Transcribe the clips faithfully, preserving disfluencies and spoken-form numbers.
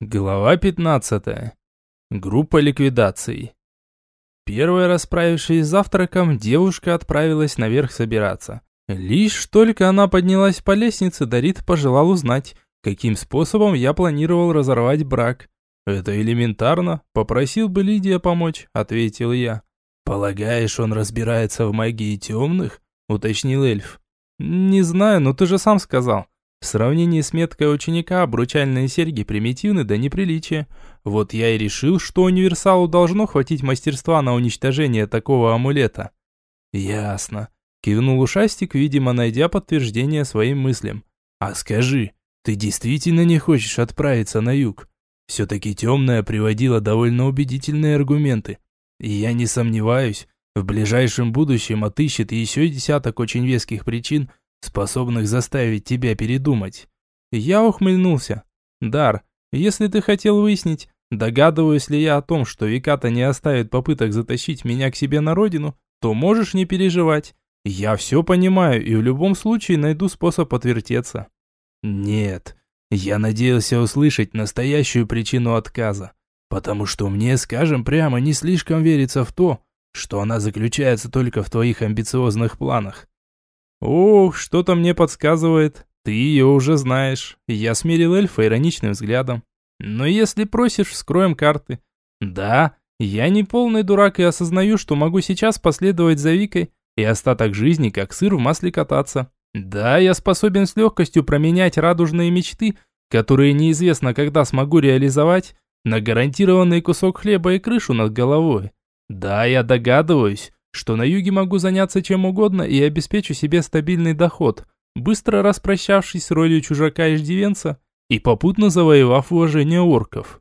Глава пятнадцатая. Группа ликвидации. Первая, расправившись с завтраком, девушка отправилась наверх собираться. Лишь только она поднялась по лестнице, Дарит пожелал узнать, каким способом я планировал разорвать брак. «Это элементарно, попросил бы Лидия помочь», — ответил я. «Полагаешь, он разбирается в магии темных?» — уточнил эльф. «Не знаю, но ты же сам сказал. В сравнении с меткой ученика обручальные серьги примитивны до неприличия. Вот я и решил, что универсалу должно хватить мастерства на уничтожение такого амулета». «Ясно», – кивнул ушастик, видимо, найдя подтверждение своим мыслям. «А скажи, ты действительно не хочешь отправиться на юг? Все-таки темная приводила довольно убедительные аргументы. И я не сомневаюсь, в ближайшем будущем отыщет еще десяток очень веских причин, способных заставить тебя передумать». Я ухмыльнулся. «Дар, если ты хотел выяснить, догадываюсь ли я о том, что Виката не оставит попыток затащить меня к себе на родину, то можешь не переживать. Я все понимаю и в любом случае найду способ отвертеться». «Нет, я надеялся услышать настоящую причину отказа, потому что мне, скажем прямо, не слишком верится в то, что она заключается только в твоих амбициозных планах». «Ох, что-то мне подсказывает. Ты ее уже знаешь». Я смирил эльфа ироничным взглядом. «Но если просишь, вскроем карты. Да, я не полный дурак и осознаю, что могу сейчас последовать за Викой и остаток жизни как сыр в масле кататься. Да, я способен с легкостью променять радужные мечты, которые неизвестно когда смогу реализовать, на гарантированный кусок хлеба и крышу над головой. Да, я догадываюсь, что на юге могу заняться чем угодно и обеспечу себе стабильный доход, быстро распрощавшись с ролью чужака-иждивенца и попутно завоевав уважение орков.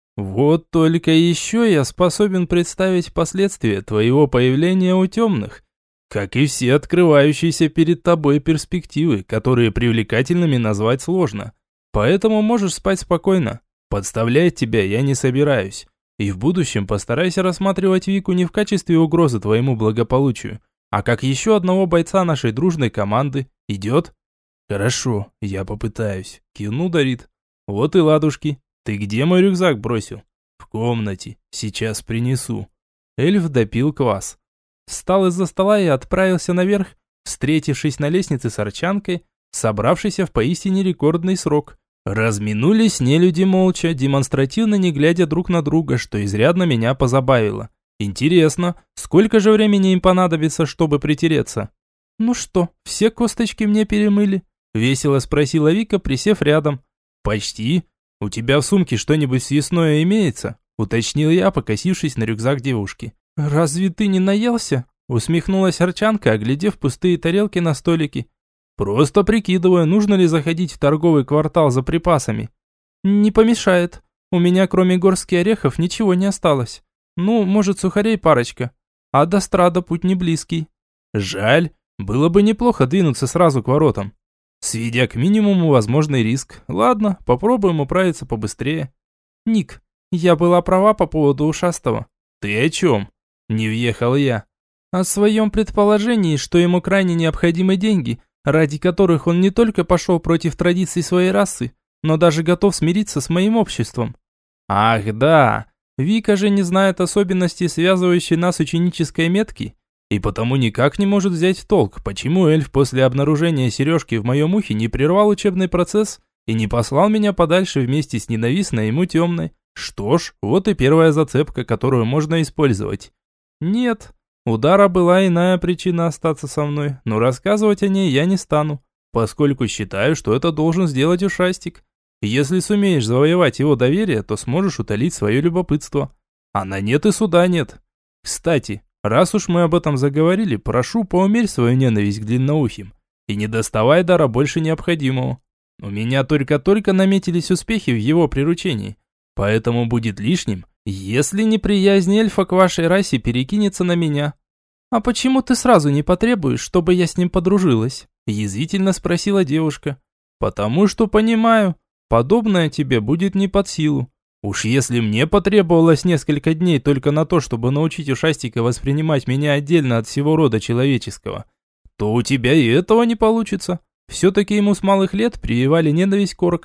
Вот только еще я способен представить последствия твоего появления у темных, как и все открывающиеся перед тобой перспективы, которые привлекательными назвать сложно. Поэтому можешь спать спокойно. Подставлять тебя я не собираюсь. И в будущем постарайся рассматривать Вику не в качестве угрозы твоему благополучию, а как еще одного бойца нашей дружной команды. Идет?» «Хорошо, я попытаюсь», – кивнул Дарит. «Вот и ладушки. Ты где мой рюкзак бросил?» «В комнате. Сейчас принесу». Эльф допил квас. Встал из-за стола и отправился наверх, встретившись на лестнице с Арчанкой, собравшейся в поистине рекордный срок. Разминулись нелюди молча, демонстративно не глядя друг на друга, что изрядно меня позабавило. Интересно, сколько же времени им понадобится, чтобы притереться? «Ну что, все косточки мне перемыли?» – весело спросила Вика, присев рядом. «Почти. У тебя в сумке что-нибудь съестное имеется?» – уточнил я, покосившись на рюкзак девушки. «Разве ты не наелся?» – усмехнулась Арчанка, оглядев пустые тарелки на столике. «Просто прикидываю, нужно ли заходить в торговый квартал за припасами». «Не помешает. У меня кроме горских орехов ничего не осталось. Ну, может, сухарей парочка. А до Страда путь не близкий». «Жаль. Было бы неплохо двинуться сразу к воротам, сведя к минимуму возможный риск. Ладно, попробуем управиться побыстрее». «Ник, я была права по поводу ушастого». «Ты о чем?» – не въехал я. «О своем предположении, что ему крайне необходимы деньги, ради которых он не только пошел против традиций своей расы, но даже готов смириться с моим обществом». «Ах да, Вика же не знает особенностей, связывающей нас ученической метки, и потому никак не может взять в толк, почему эльф после обнаружения сережки в моем ухе не прервал учебный процесс и не послал меня подальше вместе с ненавистной ему темной. Что ж, вот и первая зацепка, которую можно использовать. Нет, у Дара была иная причина остаться со мной, но рассказывать о ней я не стану, поскольку считаю, что это должен сделать ушастик. Если сумеешь завоевать его доверие, то сможешь утолить свое любопытство. А на нет и суда нет. Кстати, раз уж мы об этом заговорили, прошу, поумерь свою ненависть к длинноухим и не доставай Дара больше необходимого. У меня только-только наметились успехи в его приручении, поэтому будет лишним, если неприязнь эльфа к вашей расе перекинется на меня». «А почему ты сразу не потребуешь, чтобы я с ним подружилась?» – язвительно спросила девушка. «Потому что понимаю, подобное тебе будет не под силу. Уж если мне потребовалось несколько дней только на то, чтобы научить ушастика воспринимать меня отдельно от всего рода человеческого, то у тебя и этого не получится. Все-таки ему с малых лет прививали ненависть к оркам,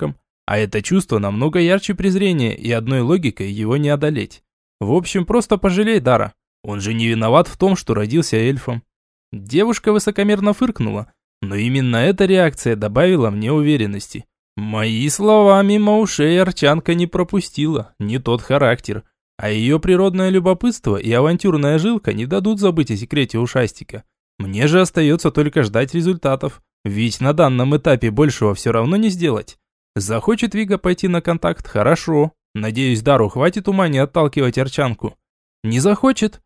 А это чувство намного ярче презрения, и одной логикой его не одолеть. В общем, просто пожалей Дара. Он же не виноват в том, что родился эльфом. Девушка высокомерно фыркнула, но именно эта реакция добавила мне уверенности. Мои слова мимо ушей Арчанка не пропустила, не тот характер. А ее природное любопытство и авантюрная жилка не дадут забыть о секрете ушастика. Мне же остается только ждать результатов, ведь на данном этапе большего все равно не сделать. Захочет Вига пойти на контакт – хорошо. Надеюсь, Дару хватит ума не отталкивать Арчанку. Не захочет?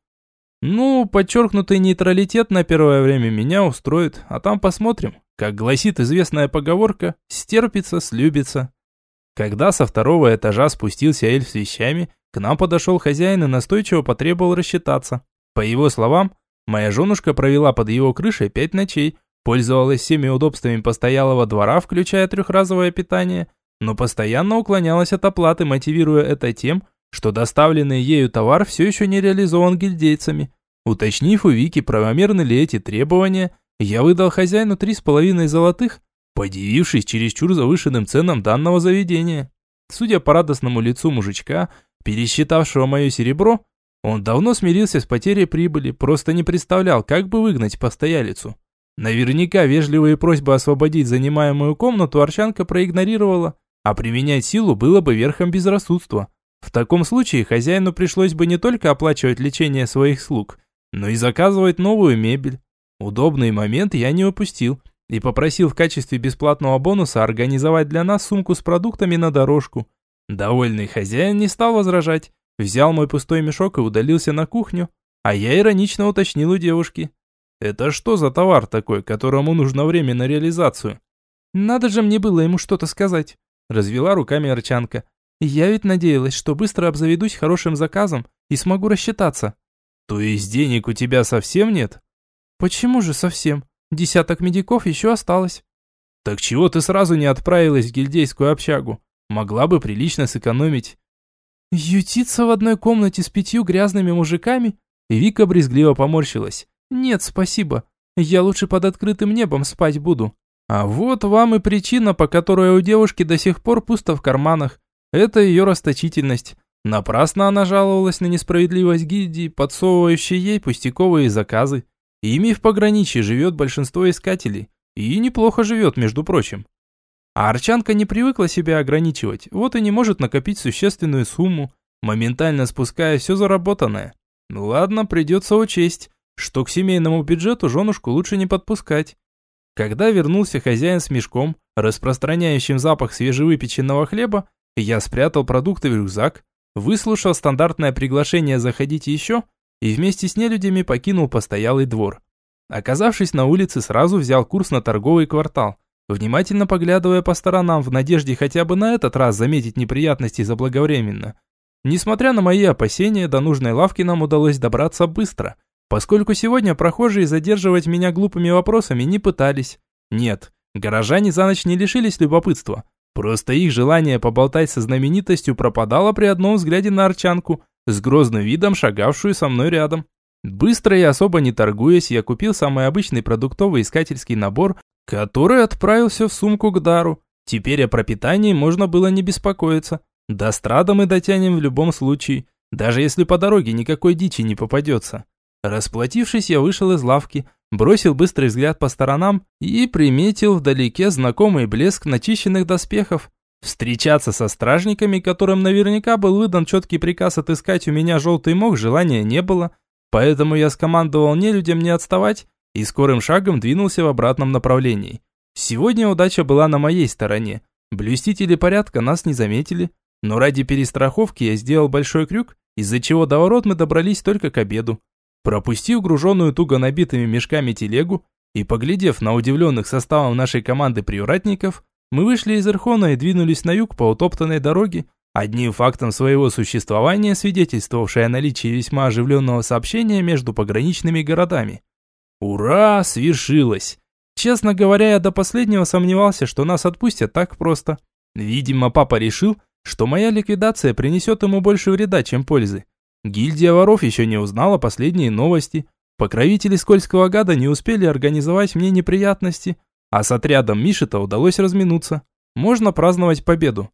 Ну, подчеркнутый нейтралитет на первое время меня устроит, а там посмотрим. Как гласит известная поговорка, стерпится, слюбится. Когда со второго этажа спустился эльф с вещами, к нам подошел хозяин и настойчиво потребовал рассчитаться. По его словам, моя женушка провела под его крышей пять ночей, пользовалась всеми удобствами постоялого двора, включая трехразовое питание, но постоянно уклонялась от оплаты, мотивируя это тем, что доставленный ею товар все еще не реализован гильдейцами. Уточнив у Вики, правомерны ли эти требования, я выдал хозяину три с половиной золотых, подивившись чересчур завышенным ценам данного заведения. Судя по радостному лицу мужичка, пересчитавшего мое серебро, он давно смирился с потерей прибыли, просто не представлял, как бы выгнать постоялицу. Наверняка вежливые просьбы освободить занимаемую комнату Арчанка проигнорировала, а применять силу было бы верхом безрассудства. В таком случае хозяину пришлось бы не только оплачивать лечение своих слуг, но и заказывать новую мебель. Удобный момент я не упустил и попросил в качестве бесплатного бонуса организовать для нас сумку с продуктами на дорожку. Довольный хозяин не стал возражать, взял мой пустой мешок и удалился на кухню, а я иронично уточнил у девушки. Это что за товар такой, которому нужно время на реализацию? Надо же мне было ему что-то сказать, развела руками Арчанка. Я ведь надеялась, что быстро обзаведусь хорошим заказом и смогу рассчитаться. То есть денег у тебя совсем нет? Почему же совсем? Десяток медиков еще осталось. Так чего ты сразу не отправилась в гильдейскую общагу? Могла бы прилично сэкономить. Ютиться в одной комнате с пятью грязными мужиками? Вика брезгливо поморщилась. Нет, спасибо. Я лучше под открытым небом спать буду. А вот вам и причина, по которой у девушки до сих пор пусто в карманах. Это ее расточительность. Напрасно она жаловалась на несправедливость гильдии, подсовывающей ей пустяковые заказы. Ими в пограничье живет большинство искателей. И неплохо живет, между прочим. А Арчанка не привыкла себя ограничивать, вот и не может накопить существенную сумму, моментально спуская все заработанное. Ну ладно, придется учесть, что к семейному бюджету женушку лучше не подпускать. Когда вернулся хозяин с мешком, распространяющим запах свежевыпеченного хлеба, я спрятал продукты в рюкзак, выслушал стандартное приглашение заходить еще и вместе с нелюдями покинул постоялый двор. Оказавшись на улице, сразу взял курс на торговый квартал, внимательно поглядывая по сторонам в надежде хотя бы на этот раз заметить неприятности заблаговременно. Несмотря на мои опасения, до нужной лавки нам удалось добраться быстро, поскольку сегодня прохожие задерживать меня глупыми вопросами не пытались. Нет, горожане за ночь не лишились любопытства. Просто их желание поболтать со знаменитостью пропадало при одном взгляде на Арчанку, с грозным видом шагавшую со мной рядом. Быстро и особо не торгуясь, я купил самый обычный продуктовый искательский набор, который отправился в сумку к Дару. Теперь о пропитании можно было не беспокоиться. До Страда мы дотянем в любом случае, даже если по дороге никакой дичи не попадется. Расплатившись, я вышел из лавки, бросил быстрый взгляд по сторонам и приметил вдалеке знакомый блеск начищенных доспехов. Встречаться со стражниками, которым наверняка был выдан четкий приказ отыскать у меня желтый мох, желания не было, поэтому я скомандовал нелюдям не отставать и скорым шагом двинулся в обратном направлении. Сегодня удача была на моей стороне. Блюстители порядка нас не заметили, но ради перестраховки я сделал большой крюк, из-за чего до ворот мы добрались только к обеду. Пропустив груженную туго набитыми мешками телегу и поглядев на удивленных составом нашей команды привратников, мы вышли из Эрхона и двинулись на юг по утоптанной дороге, одним фактом своего существования свидетельствовавшей о наличии весьма оживленного сообщения между пограничными городами. Ура, свершилось! Честно говоря, я до последнего сомневался, что нас отпустят так просто. Видимо, папа решил, что моя ликвидация принесет ему больше вреда, чем пользы. Гильдия воров еще не узнала последние новости. Покровители скользкого гада не успели организовать мне неприятности, а с отрядом Мишита удалось разминуться. Можно праздновать победу.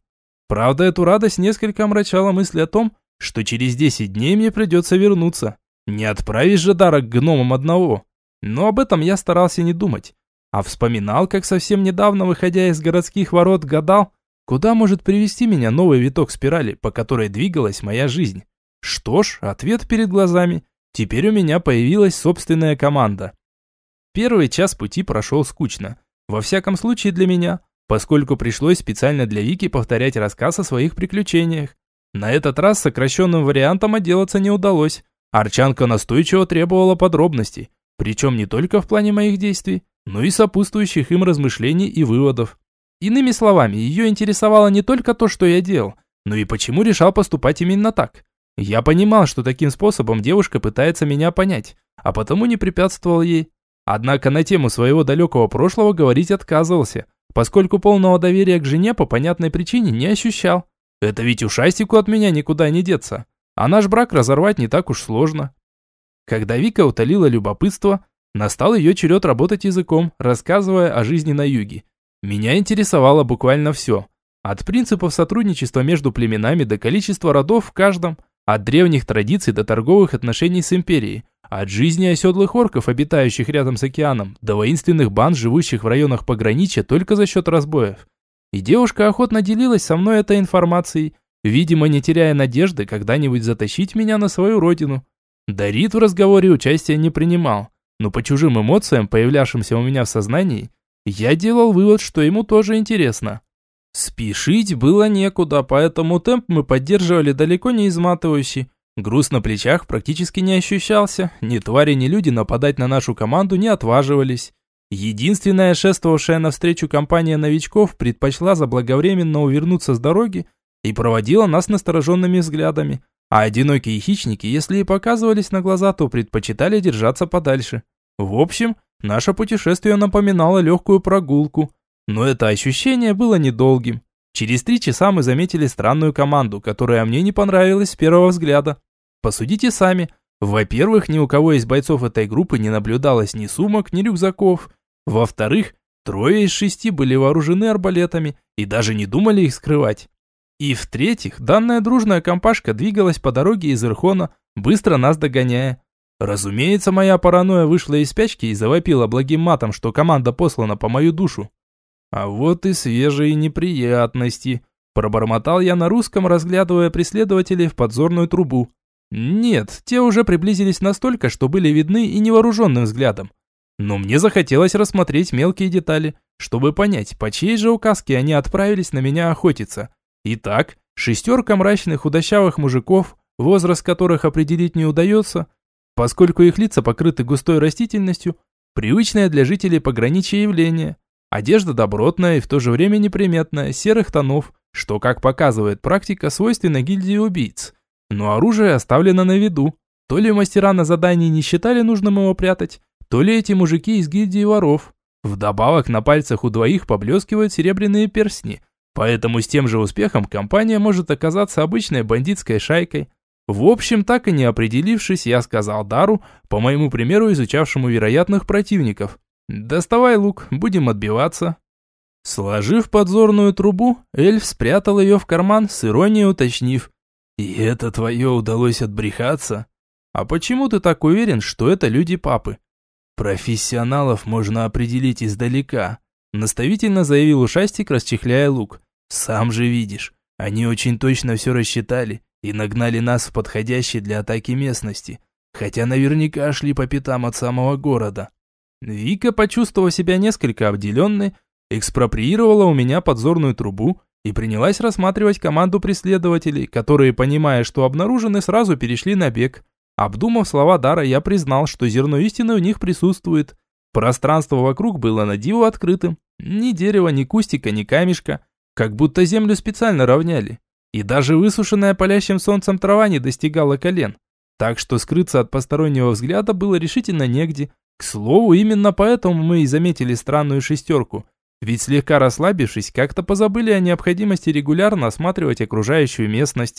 Правда, эту радость несколько омрачала мысль о том, что через десять дней мне придется вернуться. Не отправишь же Дара к гномам одного. Но об этом я старался не думать. А вспоминал, как совсем недавно, выходя из городских ворот, гадал, куда может привести меня новый виток спирали, по которой двигалась моя жизнь. Что ж, ответ перед глазами. Теперь у меня появилась собственная команда. Первый час пути прошел скучно. Во всяком случае для меня, поскольку пришлось специально для Вики повторять рассказ о своих приключениях. На этот раз сокращенным вариантом отделаться не удалось. Арчанка настойчиво требовала подробностей, причем не только в плане моих действий, но и сопутствующих им размышлений и выводов. Иными словами, ее интересовало не только то, что я делал, но и почему решал поступать именно так. Я понимал, что таким способом девушка пытается меня понять, а потому не препятствовал ей. Однако на тему своего далекого прошлого говорить отказывался, поскольку полного доверия к жене по понятной причине не ощущал. Это ведь ушастику от меня никуда не деться, а наш брак разорвать не так уж сложно. Когда Вика утолила любопытство, настал ее черед работать языком, рассказывая о жизни на юге. Меня интересовало буквально все. От принципов сотрудничества между племенами до количества родов в каждом, от древних традиций до торговых отношений с империей, от жизни оседлых орков, обитающих рядом с океаном, до воинственных банд, живущих в районах пограничья только за счет разбоев. И девушка охотно делилась со мной этой информацией, видимо, не теряя надежды когда-нибудь затащить меня на свою родину. Дарит в разговоре участия не принимал, но по чужим эмоциям, появлявшимся у меня в сознании, я делал вывод, что ему тоже интересно. Спешить было некуда, поэтому темп мы поддерживали далеко не изматывающий. Груз на плечах практически не ощущался, ни твари, ни люди нападать на нашу команду не отваживались. Единственная шествовавшая навстречу компания новичков предпочла заблаговременно увернуться с дороги и проводила нас настороженными взглядами, а одинокие хищники, если и показывались на глаза, то предпочитали держаться подальше. В общем, наше путешествие напоминало легкую прогулку. Но это ощущение было недолгим. Через три часа мы заметили странную команду, которая мне не понравилась с первого взгляда. Посудите сами. Во-первых, ни у кого из бойцов этой группы не наблюдалось ни сумок, ни рюкзаков. Во-вторых, трое из шести были вооружены арбалетами и даже не думали их скрывать. И в-третьих, данная дружная компашка двигалась по дороге из Ирхона, быстро нас догоняя. Разумеется, моя паранойя вышла из спячки и завопила благим матом, что команда послана по мою душу. А вот и свежие неприятности. Пробормотал я на русском, разглядывая преследователей в подзорную трубу. Нет, те уже приблизились настолько, что были видны и невооруженным взглядом. Но мне захотелось рассмотреть мелкие детали, чтобы понять, по чьей же указке они отправились на меня охотиться. Итак, шестерка мрачных худощавых мужиков, возраст которых определить не удается, поскольку их лица покрыты густой растительностью, привычное для жителей пограничья явление. Одежда добротная и в то же время неприметная, серых тонов, что, как показывает практика, свойственно гильдии убийц. Но оружие оставлено на виду. То ли мастера на задании не считали нужным его прятать, то ли эти мужики из гильдии воров. Вдобавок на пальцах у двоих поблескивают серебряные перстни, поэтому с тем же успехом компания может оказаться обычной бандитской шайкой. В общем, так и не определившись, я сказал Дару, по моему примеру изучавшему вероятных противников: «Доставай лук, будем отбиваться». Сложив подзорную трубу, эльф спрятал ее в карман, с иронией уточнив: «И это твое удалось отбрехаться? А почему ты так уверен, что это люди папы?» «Профессионалов можно определить издалека», наставительно заявил ушастик, расчехляя лук. «Сам же видишь, они очень точно все рассчитали и нагнали нас в подходящей для атаки местности, хотя наверняка шли по пятам от самого города». Вика, почувствовав себя несколько обделенной, экспроприировала у меня подзорную трубу и принялась рассматривать команду преследователей, которые, понимая, что обнаружены, сразу перешли на бег. Обдумав слова Дара, я признал, что зерно истины у них присутствует. Пространство вокруг было на диво открытым. Ни дерева, ни кустика, ни камешка. Как будто землю специально равняли. И даже высушенная палящим солнцем трава не достигала колен. Так что скрыться от постороннего взгляда было решительно негде. К слову, именно поэтому мы и заметили странную шестерку. Ведь слегка расслабившись, как-то позабыли о необходимости регулярно осматривать окружающую местность.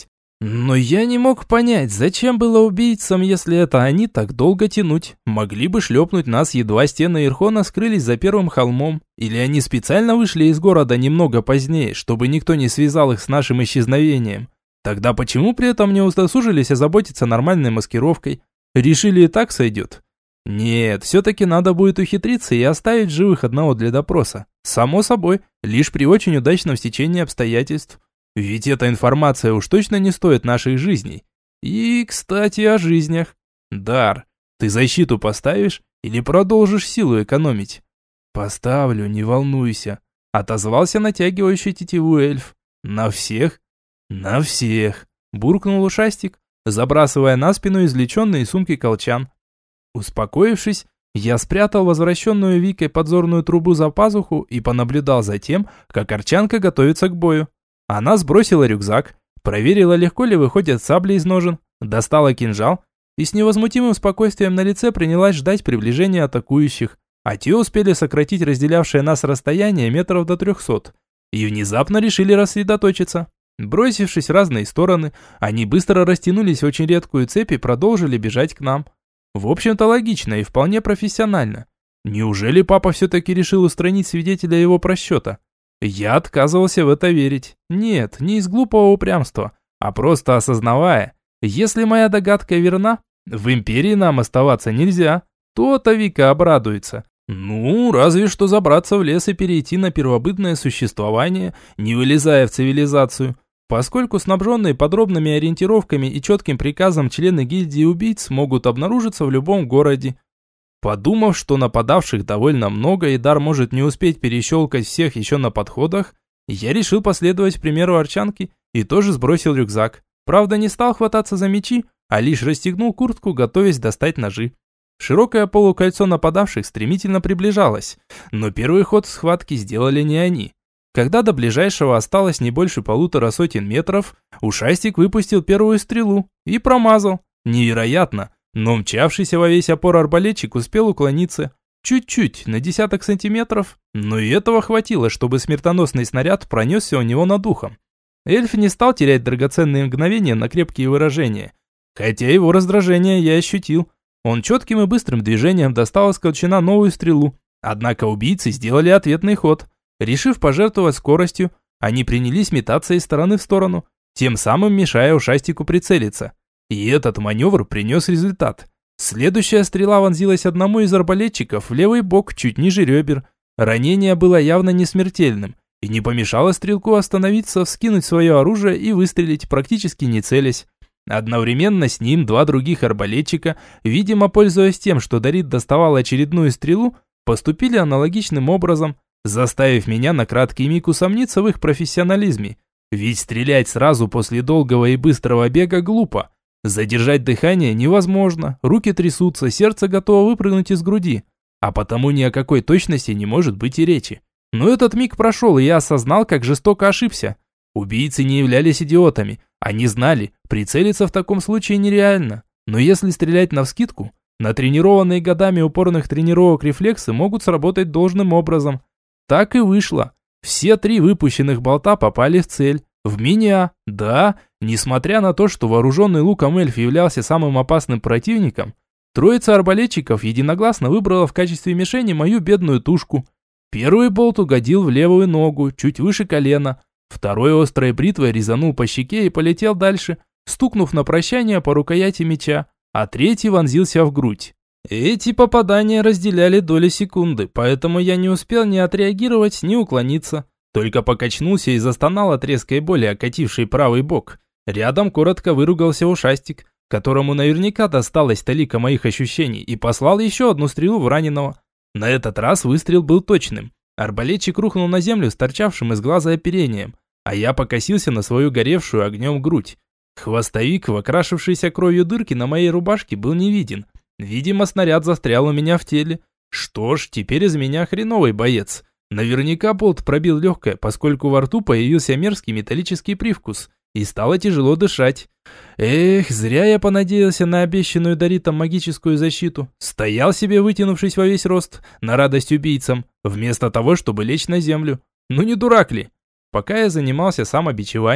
Но я не мог понять, зачем было убийцам, если это они так долго тянуть. Могли бы шлепнуть нас, едва стены Ирхона скрылись за первым холмом. Или они специально вышли из города немного позднее, чтобы никто не связал их с нашим исчезновением. Тогда почему при этом не удосужились озаботиться нормальной маскировкой? Решили, и так сойдет? Нет, все-таки надо будет ухитриться и оставить живых одного для допроса. Само собой, лишь при очень удачном стечении обстоятельств. Ведь эта информация уж точно не стоит наших жизней. И, кстати, о жизнях. Дар, ты защиту поставишь или продолжишь силу экономить? Поставлю, не волнуйся. Отозвался натягивающий тетиву эльф. На всех? На всех. Буркнул ушастик, забрасывая на спину извлеченный из сумки колчан. Успокоившись, я спрятал возвращенную Викой подзорную трубу за пазуху и понаблюдал за тем, как арчанка готовится к бою. Она сбросила рюкзак, проверила, легко ли выходят сабли из ножен, достала кинжал и с невозмутимым спокойствием на лице принялась ждать приближения атакующих, а те успели сократить разделявшее нас расстояние метров до трехсот и внезапно решили рассредоточиться. Бросившись в разные стороны, они быстро растянулись в очень редкую цепь и продолжили бежать к нам. В общем-то логично и вполне профессионально. Неужели папа все-таки решил устранить свидетеля его просчета? Я отказывался в это верить. Нет, не из глупого упрямства, а просто осознавая, если моя догадка верна, в империи нам оставаться нельзя, то-то Вика обрадуется. Ну, разве что забраться в лес и перейти на первобытное существование, не вылезая в цивилизацию. Поскольку снабженные подробными ориентировками и четким приказом члены гильдии убийц могут обнаружиться в любом городе. Подумав, что нападавших довольно много и дар может не успеть перещелкать всех еще на подходах, я решил последовать примеру арчанки и тоже сбросил рюкзак. Правда, не стал хвататься за мечи, а лишь расстегнул куртку, готовясь достать ножи. Широкое полукольцо нападавших стремительно приближалось, но первый ход в схватке сделали не они. Когда до ближайшего осталось не больше полутора сотен метров, ушастик выпустил первую стрелу и промазал. Невероятно! Но мчавшийся во весь опор арбалетчик успел уклониться. Чуть-чуть, на десяток сантиметров, но и этого хватило, чтобы смертоносный снаряд пронесся у него над ухом. Эльф не стал терять драгоценные мгновения на крепкие выражения. Хотя его раздражение я ощутил. Он четким и быстрым движением достал из колчана новую стрелу. Однако убийцы сделали ответный ход. Решив пожертвовать скоростью, они принялись метаться из стороны в сторону, тем самым мешая ушастику прицелиться. И этот маневр принес результат. Следующая стрела вонзилась одному из арбалетчиков в левый бок, чуть ниже ребер. Ранение было явно не смертельным, и не помешало стрелку остановиться, вскинуть свое оружие и выстрелить, практически не целясь. Одновременно с ним два других арбалетчика, видимо, пользуясь тем, что Дарит доставал очередную стрелу, поступили аналогичным образом, заставив меня на краткий миг усомниться в их профессионализме. Ведь стрелять сразу после долгого и быстрого бега глупо. Задержать дыхание невозможно, руки трясутся, сердце готово выпрыгнуть из груди, а потому ни о какой точности не может быть и речи. Но этот миг прошел, и я осознал, как жестоко ошибся. Убийцы не являлись идиотами, они знали, прицелиться в таком случае нереально. Но если стрелять навскидку, натренированные годами упорных тренировок рефлексы могут сработать должным образом. Так и вышло. Все три выпущенных болта попали в цель. В меня, да, несмотря на то, что вооруженный луком эльф являлся самым опасным противником, троица арбалетчиков единогласно выбрала в качестве мишени мою бедную тушку. Первый болт угодил в левую ногу, чуть выше колена, второй острой бритвой резанул по щеке и полетел дальше, стукнув на прощание по рукояти меча, а третий вонзился в грудь. Эти попадания разделяли доли секунды, поэтому я не успел ни отреагировать, ни уклониться. Только покачнулся и застонал от резкой боли, окатившей правый бок. Рядом коротко выругался ушастик, которому наверняка досталась талика моих ощущений, и послал еще одну стрелу в раненого. На этот раз выстрел был точным. Арбалетчик рухнул на землю с торчавшим из глаза оперением, а я покосился на свою горевшую огнем грудь. Хвостовик, в окрашившейся кровью дырки на моей рубашке, был не виден. Видимо, снаряд застрял у меня в теле. Что ж, теперь из меня хреновый боец. Наверняка болт пробил легкое, поскольку во рту появился мерзкий металлический привкус, и стало тяжело дышать. Эх, зря я понадеялся на обещанную Даритом магическую защиту. Стоял себе, вытянувшись во весь рост, на радость убийцам, вместо того, чтобы лечь на землю. Ну не дурак ли? Пока я занимался самобичеванием,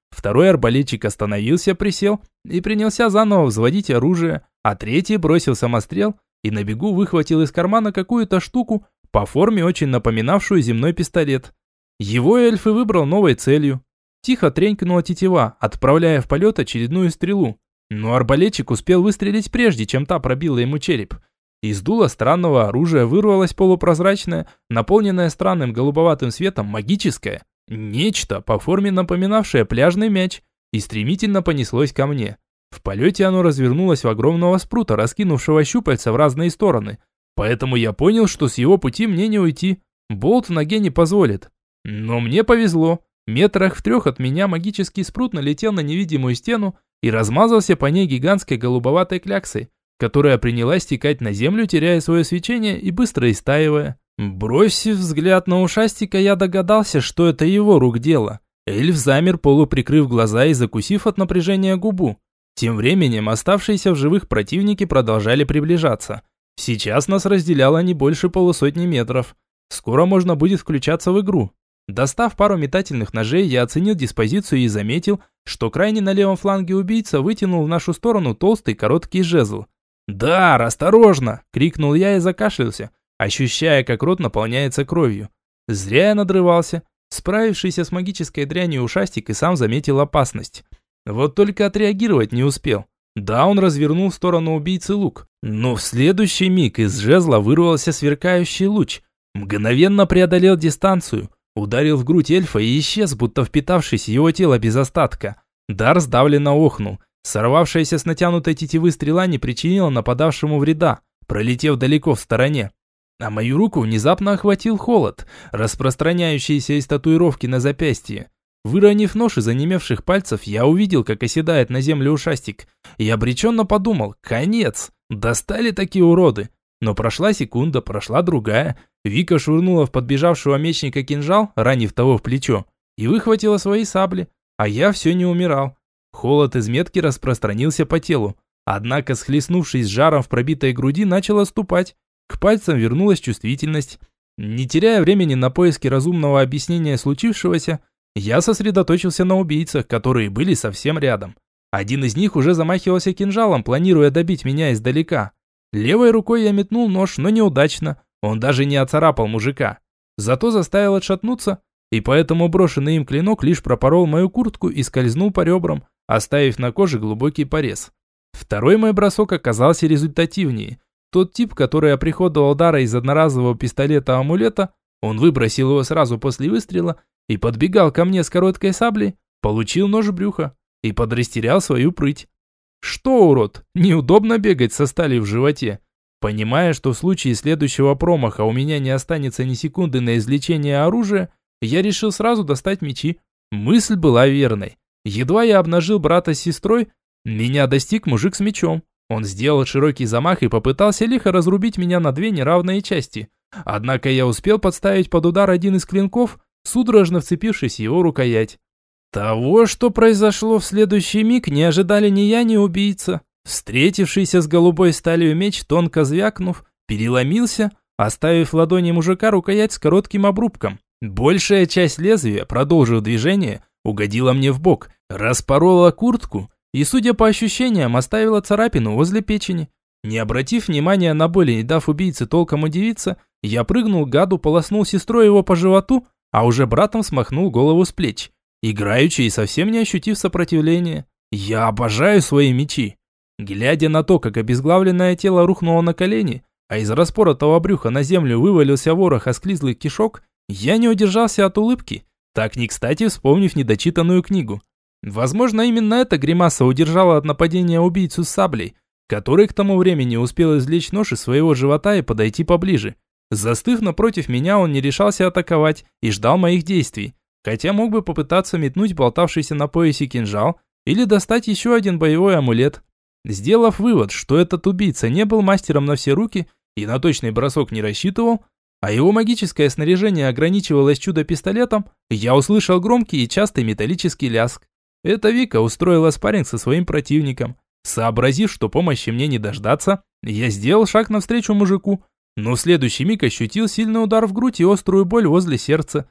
Второй арбалетчик остановился, присел и принялся заново взводить оружие, а третий бросил самострел и на бегу выхватил из кармана какую-то штуку, по форме очень напоминавшую земной пистолет. Его эльф и выбрал новой целью. Тихо тренькнула тетива, отправляя в полет очередную стрелу. Но арбалетчик успел выстрелить прежде, чем та пробила ему череп. Из дула странного оружия вырвалось полупрозрачное, наполненное странным голубоватым светом магическое нечто, по форме напоминавшее пляжный мяч, и стремительно понеслось ко мне. В полете оно развернулось в огромного спрута, раскинувшего щупальца в разные стороны. Поэтому я понял, что с его пути мне не уйти. Болт в ноге не позволит. Но мне повезло. Метрах в трех от меня магический спрут налетел на невидимую стену и размазался по ней гигантской голубоватой кляксой, которая принялась стекать на землю, теряя свое свечение и быстро истаивая. Бросив взгляд на ушастика, я догадался, что это его рук дело. Эльф замер, полуприкрыв глаза и закусив от напряжения губу. Тем временем оставшиеся в живых противники продолжали приближаться. Сейчас нас разделяло не больше полусотни метров. Скоро можно будет включаться в игру. Достав пару метательных ножей, я оценил диспозицию и заметил, что крайне на левом фланге убийца вытянул в нашу сторону толстый короткий жезл. «Дар, осторожно!» – крикнул я и закашлялся, ощущая, как рот наполняется кровью. Зря я надрывался. Справившийся с магической дрянью ушастик и сам заметил опасность. Вот только отреагировать не успел. Да, он развернул в сторону убийцы лук, но в следующий миг из жезла вырвался сверкающий луч. Мгновенно преодолел дистанцию, ударил в грудь эльфа и исчез, будто впитавшись в его тело без остатка. Дар сдавленно охнул. Сорвавшаяся с натянутой тетивы стрела не причинила нападавшему вреда, пролетев далеко в стороне. А мою руку внезапно охватил холод, распространяющийся из татуировки на запястье. Выронив нож из онемевших пальцев, я увидел, как оседает на землю ушастик, и обреченно подумал: конец, достали такие уроды. Но прошла секунда, прошла другая. Вика швырнула в подбежавшего мечника кинжал, ранив того в плечо, и выхватила свои сабли, а я все не умирал. Холод из метки распространился по телу, однако, схлестнувшись с жаром в пробитой груди, начал отступать. К пальцам вернулась чувствительность. Не теряя времени на поиски разумного объяснения случившегося, я сосредоточился на убийцах, которые были совсем рядом. Один из них уже замахивался кинжалом, планируя добить меня издалека. Левой рукой я метнул нож, но неудачно. Он даже не оцарапал мужика. Зато заставил отшатнуться, и поэтому брошенный им клинок лишь пропорол мою куртку и скользнул по ребрам, оставив на коже глубокий порез. Второй мой бросок оказался результативнее. Тот тип, который оприходовал Дара из одноразового пистолета-амулета, он выбросил его сразу после выстрела и подбегал ко мне с короткой саблей, получил нож в брюхо и подрастерял свою прыть. Что, урод, неудобно бегать со сталью в животе? Понимая, что в случае следующего промаха у меня не останется ни секунды на извлечение оружия, я решил сразу достать мечи. Мысль была верной. Едва я обнажил брата с сестрой, меня достиг мужик с мечом. Он сделал широкий замах и попытался лихо разрубить меня на две неравные части. Однако я успел подставить под удар один из клинков, судорожно вцепившись в его рукоять. Того, что произошло в следующий миг, не ожидали ни я, ни убийца. Встретившийся с голубой сталью меч, тонко звякнув, переломился, оставив в ладони мужика рукоять с коротким обрубком. Большая часть лезвия, продолжив движение, угодила мне в бок, распорола куртку и, судя по ощущениям, оставила царапину возле печени. Не обратив внимания на боль и не дав убийце толком удивиться, я прыгнул к гаду, полоснул сестрой его по животу, а уже братом смахнул голову с плеч, играючи и совсем не ощутив сопротивления. Я обожаю свои мечи. Глядя на то, как обезглавленное тело рухнуло на колени, а из распоротого брюха на землю вывалился ворох осклизлых кишок, я не удержался от улыбки, так не кстати вспомнив недочитанную книгу. Возможно, именно эта гримаса удержала от нападения убийцу с саблей, который к тому времени успел извлечь нож из своего живота и подойти поближе. Застыв напротив меня, он не решался атаковать и ждал моих действий, хотя мог бы попытаться метнуть болтавшийся на поясе кинжал или достать еще один боевой амулет. Сделав вывод, что этот убийца не был мастером на все руки и на точный бросок не рассчитывал, а его магическое снаряжение ограничивалось чудо-пистолетом, я услышал громкий и частый металлический лязг. Это Вика устроила спарринг со своим противником. Сообразив, что помощи мне не дождаться, я сделал шаг навстречу мужику, но в следующий миг ощутил сильный удар в грудь и острую боль возле сердца.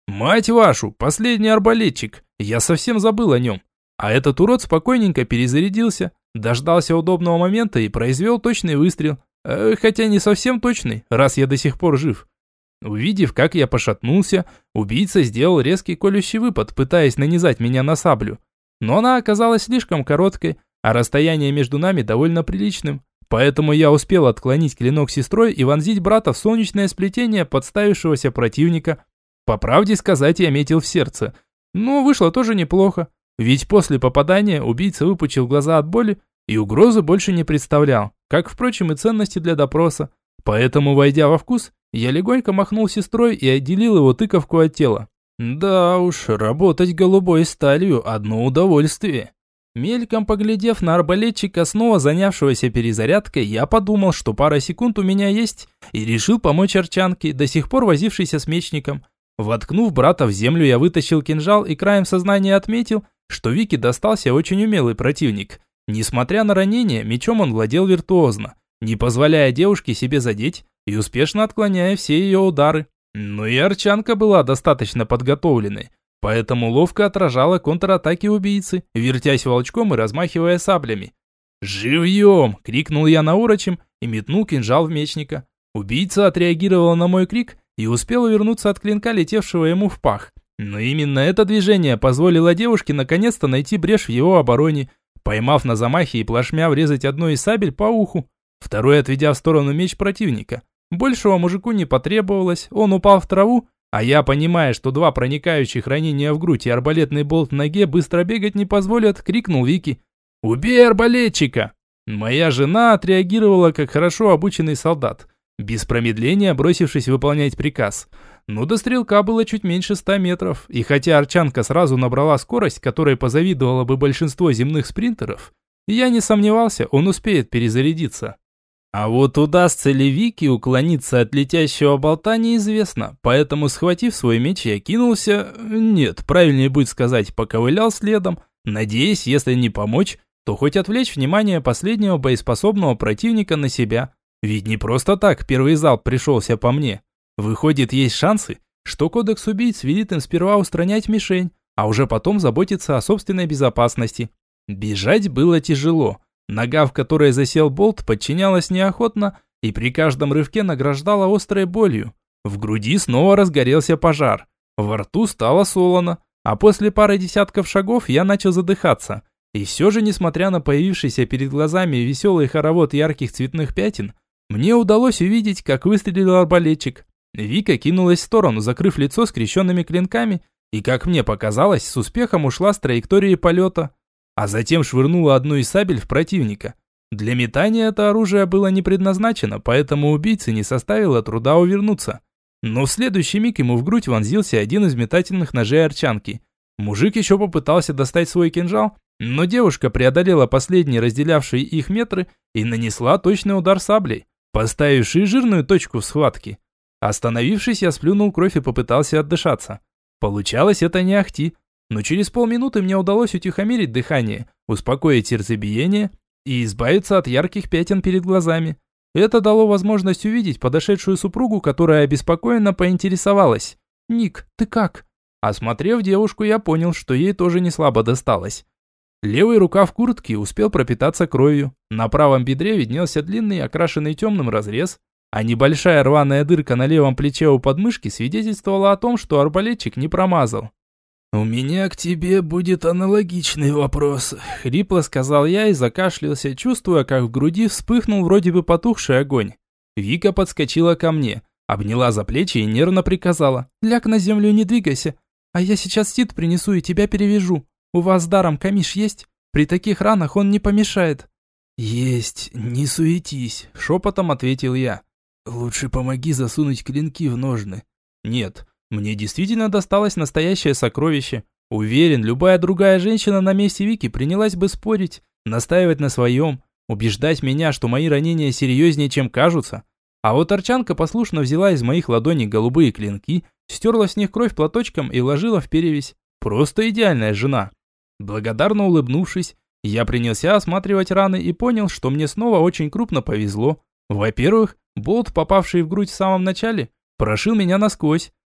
Мать вашу, последний арбалетчик, я совсем забыл о нем. А этот урод спокойненько перезарядился, дождался удобного момента и произвел точный выстрел. Э, хотя не совсем точный, раз я до сих пор жив. Увидев, как я пошатнулся, убийца сделал резкий колющий выпад, пытаясь нанизать меня на саблю. Но она оказалась слишком короткой, а расстояние между нами довольно приличным. Поэтому я успел отклонить клинок сестрой и вонзить брата в солнечное сплетение подставившегося противника. По правде сказать, я метил в сердце. Но вышло тоже неплохо. Ведь после попадания убийца выпучил глаза от боли и угрозы больше не представлял, как, впрочем, и ценности для допроса. Поэтому, войдя во вкус, я легонько махнул сестрой и отделил его тыковку от тела. Да уж, работать голубой сталью – одно удовольствие. Мельком поглядев на арбалетчика, снова занявшегося перезарядкой, я подумал, что пара секунд у меня есть, и решил помочь арчанке, до сих пор возившейся с мечником. Воткнув брата в землю, я вытащил кинжал и краем сознания отметил, что Вике достался очень умелый противник. Несмотря на ранение, мечом он владел виртуозно, не позволяя девушке себе задеть и успешно отклоняя все ее удары. Но и арчанка была достаточно подготовленной, поэтому ловко отражала контратаки убийцы, вертясь волчком и размахивая саблями. «Живьем!» – крикнул я наурочем и метнул кинжал в мечника. Убийца отреагировал на мой крик и успел увернуться от клинка, летевшего ему в пах. Но именно это движение позволило девушке наконец-то найти брешь в его обороне, поймав на замахе и плашмя врезать одной из сабель по уху, второй отведя в сторону меч противника. Большего мужику не потребовалось, он упал в траву, а я, понимая, что два проникающих ранения в грудь и арбалетный болт в ноге быстро бегать не позволят, крикнул Вике: «Убей арбалетчика!» Моя жена отреагировала как хорошо обученный солдат, без промедления бросившись выполнять приказ. Но до стрелка было чуть меньше ста метров, и хотя арчанка сразу набрала скорость, которой позавидовало бы большинство земных спринтеров, я не сомневался, он успеет перезарядиться. А вот удастся ли Вике уклониться от летящего болта, неизвестно, поэтому, схватив свой меч, я кинулся, нет, правильнее будет сказать, поковылял следом, надеясь, если не помочь, то хоть отвлечь внимание последнего боеспособного противника на себя. Ведь не просто так первый залп пришелся по мне. Выходит, есть шансы, что кодекс убийц велит им сперва устранять мишень, а уже потом заботиться о собственной безопасности. Бежать было тяжело. Нога, в которой засел болт, подчинялась неохотно и при каждом рывке награждала острой болью. В груди снова разгорелся пожар. Во рту стало солоно, а после пары десятков шагов я начал задыхаться. И все же, несмотря на появившийся перед глазами веселый хоровод ярких цветных пятен, мне удалось увидеть, как выстрелил арбалетчик. Вика кинулась в сторону, закрыв лицо скрещенными клинками, и, как мне показалось, с успехом ушла с траектории полета. А затем швырнула одну из сабель в противника. Для метания это оружие было не предназначено, поэтому убийце не составило труда увернуться. Но в следующий миг ему в грудь вонзился один из метательных ножей арчанки. Мужик еще попытался достать свой кинжал, но девушка преодолела последние разделявшие их метры и нанесла точный удар саблей, поставивший жирную точку в схватке. Остановившись, я сплюнул кровь и попытался отдышаться. Получалось это не ахти. Но через полминуты мне удалось утихомирить дыхание, успокоить сердцебиение и избавиться от ярких пятен перед глазами. Это дало возможность увидеть подошедшую супругу, которая обеспокоенно поинтересовалась: «Ник, ты как?» Осмотрев девушку, я понял, что ей тоже не слабо досталось. Левый рукав куртки успел пропитаться кровью, на правом бедре виднелся длинный, окрашенный темным разрез, а небольшая рваная дырка на левом плече у подмышки свидетельствовала о том, что арбалетчик не промазал. «У меня к тебе будет аналогичный вопрос», — хрипло сказал я и закашлялся, чувствуя, как в груди вспыхнул вроде бы потухший огонь. Вика подскочила ко мне, обняла за плечи и нервно приказала: «Ляг на землю и не двигайся, а я сейчас Тит принесу и тебя перевяжу. У вас даром камиш есть? При таких ранах он не помешает». «Есть, не суетись», — шепотом ответил я. «Лучше помоги засунуть клинки в ножны». «Нет». Мне действительно досталось настоящее сокровище. Уверен, любая другая женщина на месте Вики принялась бы спорить, настаивать на своем, убеждать меня, что мои ранения серьезнее, чем кажутся. А вот арчанка послушно взяла из моих ладоней голубые клинки, стерла с них кровь платочком и вложила в перевязь. Просто идеальная жена. Благодарно улыбнувшись, я принялся осматривать раны и понял, что мне снова очень крупно повезло. Во-первых, болт, попавший в грудь в самом начале, прошил меня насквозь.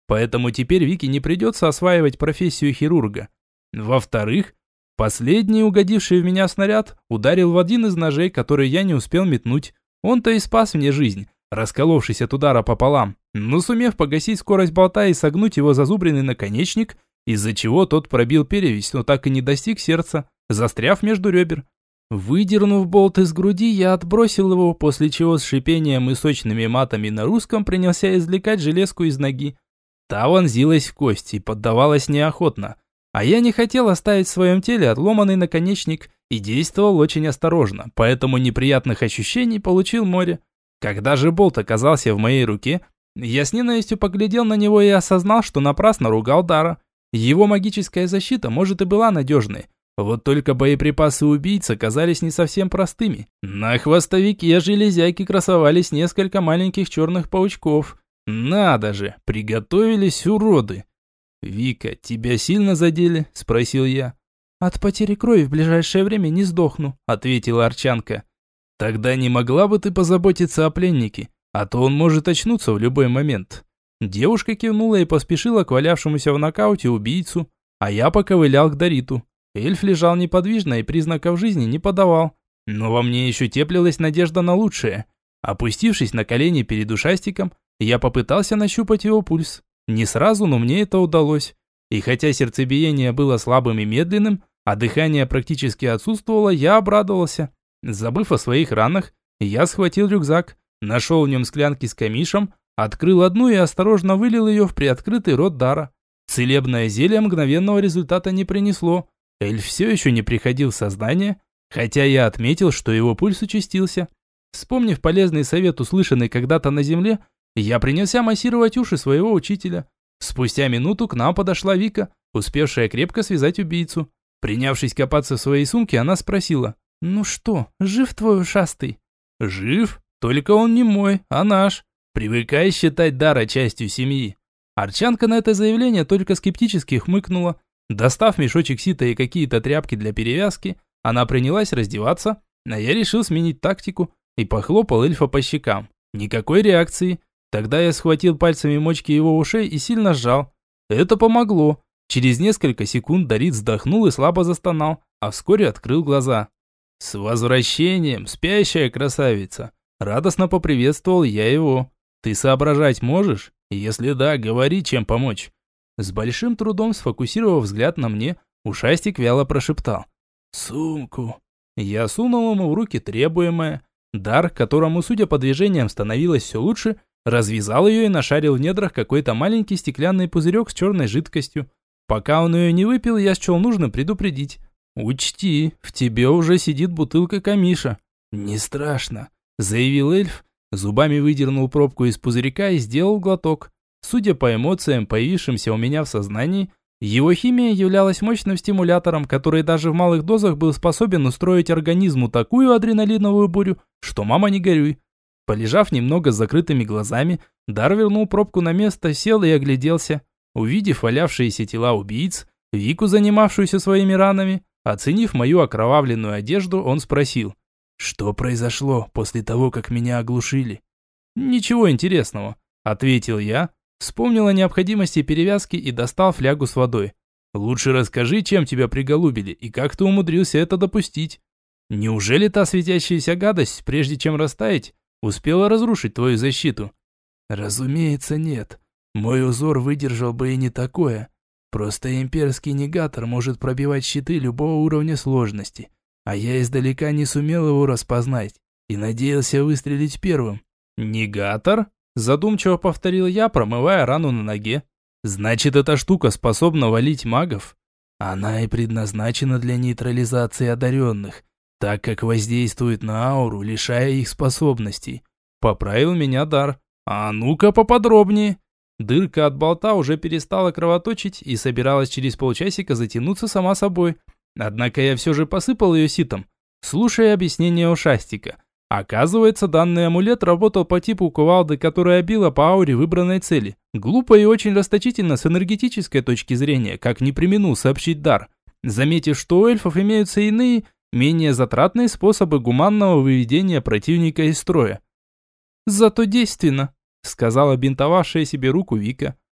поэтому теперь Вике не придется осваивать профессию хирурга. Во-вторых, последний угодивший в меня снаряд ударил в один из ножей, который я не успел метнуть. Он-то и спас мне жизнь, расколовшись от удара пополам, но сумев погасить скорость болта и согнуть его зазубренный наконечник, из-за чего тот пробил перевязь, но так и не достиг сердца, застряв между ребер. Выдернув болт из груди, я отбросил его, после чего с шипением и сочными матами на русском принялся извлекать железку из ноги. Та вонзилась в кость и поддавалась неохотно, а я не хотел оставить в своем теле отломанный наконечник и действовал очень осторожно, поэтому неприятных ощущений получил море. Когда же болт оказался в моей руке, я с ненавистью поглядел на него и осознал, что напрасно ругал Дара. Его магическая защита, может, и была надежной, вот только боеприпасы убийцы казались не совсем простыми. На хвостовике железяки красовались несколько маленьких черных паучков. Надо же, приготовились уроды. «Вика, тебя сильно задели?» – спросил я. «От потери крови в ближайшее время не сдохну», – ответила Арчанка. «Тогда не могла бы ты позаботиться о пленнике, а то он может очнуться в любой момент». Девушка кивнула и поспешила к валявшемуся в нокауте убийцу, а я поковылял к Дариту. Эльф лежал неподвижно и признаков жизни не подавал, но во мне еще теплилась надежда на лучшее. Опустившись на колени перед ушастиком, я попытался нащупать его пульс. Не сразу, но мне это удалось. И хотя сердцебиение было слабым и медленным, а дыхание практически отсутствовало, я обрадовался. Забыв о своих ранах, я схватил рюкзак, нашел в нем склянки с камишем, открыл одну и осторожно вылил ее в приоткрытый рот Дара. Целебное зелье мгновенного результата не принесло. Эльф все еще не приходил в сознание, хотя я отметил, что его пульс участился. Вспомнив полезный совет, услышанный когда-то на земле, я принялся массировать уши своего учителя. Спустя минуту к нам подошла Вика, успевшая крепко связать убийцу. Принявшись копаться в своей сумке, она спросила: «Ну что, жив твой ушастый?» «Жив, только он не мой, а наш. Привыкай считать Дара частью семьи». Арчанка на это заявление только скептически хмыкнула. Достав мешочек сита и какие-то тряпки для перевязки, она принялась раздеваться, а я решил сменить тактику и похлопал эльфа по щекам. Никакой реакции. Тогда я схватил пальцами мочки его ушей и сильно сжал. Это помогло. Через несколько секунд Дарит вздохнул и слабо застонал, а вскоре открыл глаза. «С возвращением, спящая красавица!» Радостно поприветствовал я его. «Ты соображать можешь? Если да, говори, чем помочь». С большим трудом сфокусировав взгляд на мне, ушастик вяло прошептал: «Сумку». Я сунул ему в руки требуемое. Дар, которому, судя по движениям, становилось все лучше, развязал ее и нашарил в недрах какой-то маленький стеклянный пузырек с черной жидкостью. Пока он ее не выпил, я счел нужно предупредить: «Учти, в тебе уже сидит бутылка камиша». «Не страшно», – заявил эльф, зубами выдернул пробку из пузырька и сделал глоток. Судя по эмоциям, появившимся у меня в сознании, его химия являлась мощным стимулятором, который даже в малых дозах был способен устроить организму такую адреналиновую бурю, что мама не горюй. Полежав немного с закрытыми глазами, Дар вернул пробку на место, сел и огляделся. Увидев валявшиеся тела убийц, Вику, занимавшуюся своими ранами, оценив мою окровавленную одежду, он спросил: «Что произошло после того, как меня оглушили?» «Ничего интересного», – ответил я. Вспомнил о необходимости перевязки и достал флягу с водой. «Лучше расскажи, чем тебя приголубили и как ты умудрился это допустить. Неужели та светящаяся гадость, прежде чем растаять, успела разрушить твою защиту?» «Разумеется, нет. Мой узор выдержал бы и не такое. Просто имперский негатор может пробивать щиты любого уровня сложности, а я издалека не сумел его распознать и надеялся выстрелить первым». «Негатор?» Задумчиво повторил я, промывая рану на ноге. «Значит, эта штука способна валить магов?» «Она и предназначена для нейтрализации одаренных, так как воздействует на ауру, лишая их способностей». Поправил меня Дар. «А ну-ка поподробнее». Дырка от болта уже перестала кровоточить и собиралась через полчасика затянуться сама собой. Однако я все же посыпал ее ситом, слушая объяснение ушастика. Оказывается, данный амулет работал по типу кувалды, которая била по ауре выбранной цели. Глупо и очень расточительно с энергетической точки зрения, как не преминул сообщить Дар, заметив, что у эльфов имеются иные, менее затратные способы гуманного выведения противника из строя. «Зато действенно», — сказала бинтовавшая себе руку Вика.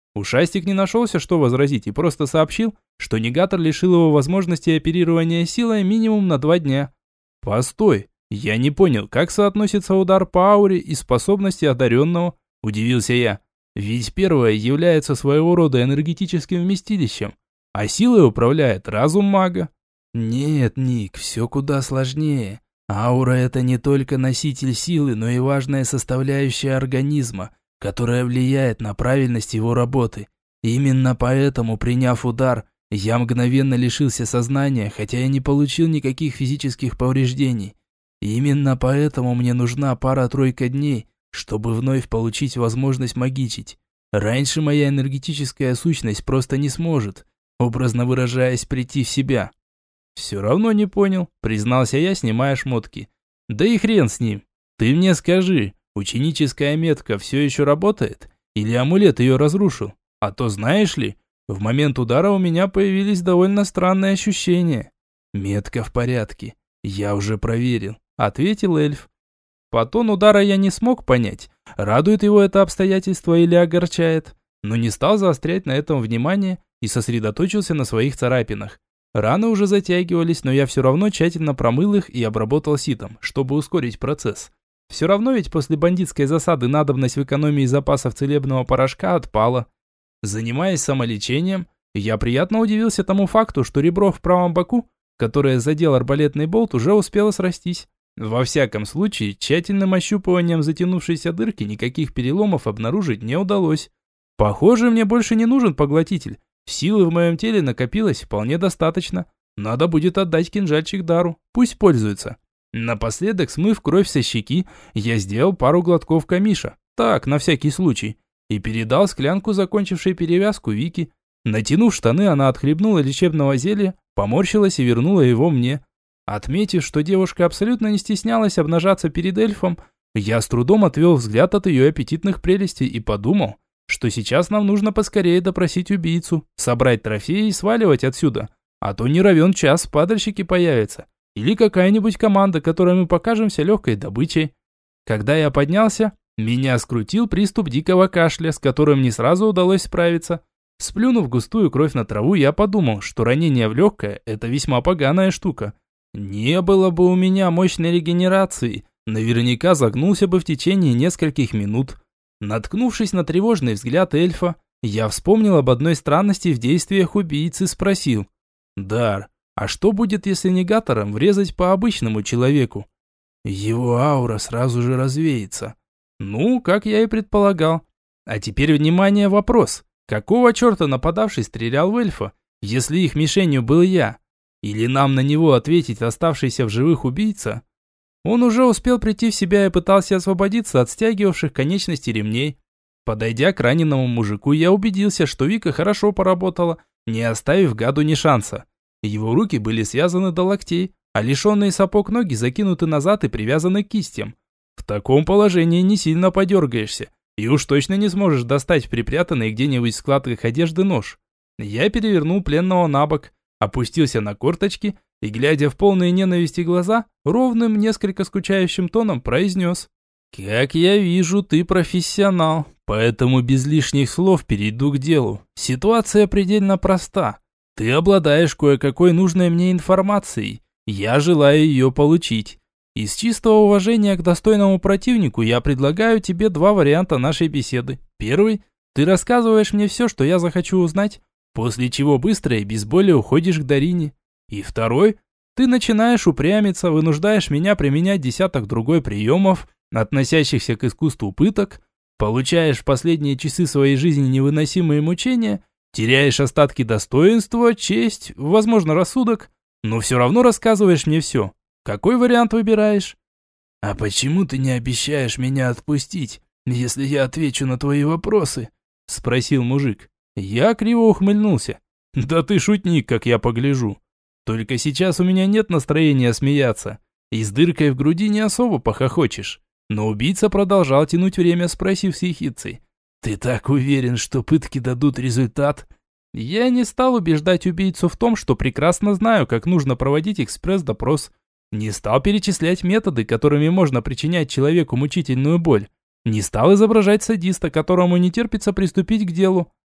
Ушастик не нашелся, что возразить, и просто сообщил, что негатор лишил его возможности оперирования силой минимум на два дня. Постой, я не понял, как соотносится удар по ауре и способности одаренного, удивился я. Ведь первое является своего рода энергетическим вместилищем, а силой управляет разум мага. Нет, Ник, все куда сложнее. Аура – это не только носитель силы, но и важная составляющая организма, которая влияет на правильность его работы. Именно поэтому, приняв удар, я мгновенно лишился сознания, хотя и не получил никаких физических повреждений. Именно поэтому мне нужна пара-тройка дней, чтобы вновь получить возможность магичить. Раньше моя энергетическая сущность просто не сможет, образно выражаясь, прийти в себя. «Все равно не понял», — признался я, снимая шмотки. «Да и хрен с ним. Ты мне скажи, ученическая метка все еще работает? Или амулет ее разрушил? А то, знаешь ли, в момент удара у меня появились довольно странные ощущения». «Метка в порядке. Я уже проверил», — ответил эльф. По тону удара я не смог понять, радует его это обстоятельство или огорчает, но не стал заострять на этом внимание и сосредоточился на своих царапинах. Раны уже затягивались, но я все равно тщательно промыл их и обработал ситом, чтобы ускорить процесс. Все равно ведь после бандитской засады надобность в экономии запасов целебного порошка отпала. Занимаясь самолечением, я приятно удивился тому факту, что ребро в правом боку, которое задел арбалетный болт, уже успело срастись. Во всяком случае, тщательным ощупыванием затянувшейся дырки никаких переломов обнаружить не удалось. Похоже, мне больше не нужен поглотитель. Силы в моем теле накопилось вполне достаточно. Надо будет отдать кинжальчик Дару, пусть пользуется. Напоследок, смыв кровь со щеки, я сделал пару глотков камиша, так, на всякий случай, и передал склянку, закончившей перевязку, Вике. Натянув штаны, она отхлебнула лечебного зелья, поморщилась и вернула его мне. Отметив, что девушка абсолютно не стеснялась обнажаться перед эльфом, я с трудом отвел взгляд от ее аппетитных прелестей и подумал, что сейчас нам нужно поскорее допросить убийцу, собрать трофеи и сваливать отсюда, а то не равен час падальщики появятся, или какая-нибудь команда, которой мы покажемся легкой добычей. Когда я поднялся, меня скрутил приступ дикого кашля, с которым не сразу удалось справиться. Сплюнув густую кровь на траву, я подумал, что ранение в легкое – это весьма поганая штука. Не было бы у меня мощной регенерации, наверняка загнулся бы в течение нескольких минут. Наткнувшись на тревожный взгляд эльфа, я вспомнил об одной странности в действиях убийцы и спросил: «Дар, а что будет, если негатором врезать по обычному человеку?» «Его аура сразу же развеется». «Ну, как я и предполагал. А теперь, внимание, вопрос. Какого черта нападавший стрелял в эльфа, если их мишенью был я? Или нам на него ответить оставшийся в живых убийца?» Он уже успел прийти в себя и пытался освободиться от стягивавших конечности ремней. Подойдя к раненому мужику, я убедился, что Вика хорошо поработала, не оставив гаду ни шанса. Его руки были связаны до локтей, а лишенные сапог ноги закинуты назад и привязаны к кистям. В таком положении не сильно подергаешься, и уж точно не сможешь достать припрятанный где-нибудь в складках одежды нож. Я перевернул пленного на бок, опустился на корточки и, глядя в полные ненависти глаза, ровным, несколько скучающим тоном произнес: «Как я вижу, ты профессионал, поэтому без лишних слов перейду к делу. Ситуация предельно проста. Ты обладаешь кое-какой нужной мне информацией. Я желаю ее получить. Из чистого уважения к достойному противнику я предлагаю тебе два варианта нашей беседы. Первый – ты рассказываешь мне все, что я захочу узнать, после чего быстро и без боли уходишь к Дарине. И второй – ты начинаешь упрямиться, вынуждаешь меня применять десяток другой приемов, относящихся к искусству пыток, получаешь в последние часы своей жизни невыносимые мучения, теряешь остатки достоинства, честь, возможно, рассудок, но все равно рассказываешь мне все. Какой вариант выбираешь?» «А почему ты не обещаешь меня отпустить, если я отвечу на твои вопросы?» – спросил мужик. Я криво ухмыльнулся. «Да ты шутник, как я погляжу. Только сейчас у меня нет настроения смеяться, и с дыркой в груди не особо похохочешь». Но убийца продолжал тянуть время, спросив с ехидцей: «Ты так уверен, что пытки дадут результат?» Я не стал убеждать убийцу в том, что прекрасно знаю, как нужно проводить экспресс-допрос. Не стал перечислять методы, которыми можно причинять человеку мучительную боль. Не стал изображать садиста, которому не терпится приступить к делу.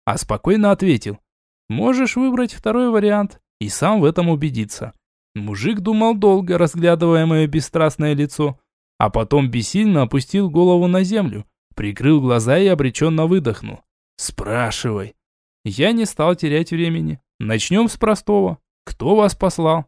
а спокойно ответил: «Можешь выбрать второй вариант и сам в этом убедиться». Мужик думал долго, разглядывая мое бесстрастное лицо, а потом бессильно опустил голову на землю, прикрыл глаза и обреченно выдохнул. «Спрашивай». Я не стал терять времени. Начнем с простого. Кто вас послал?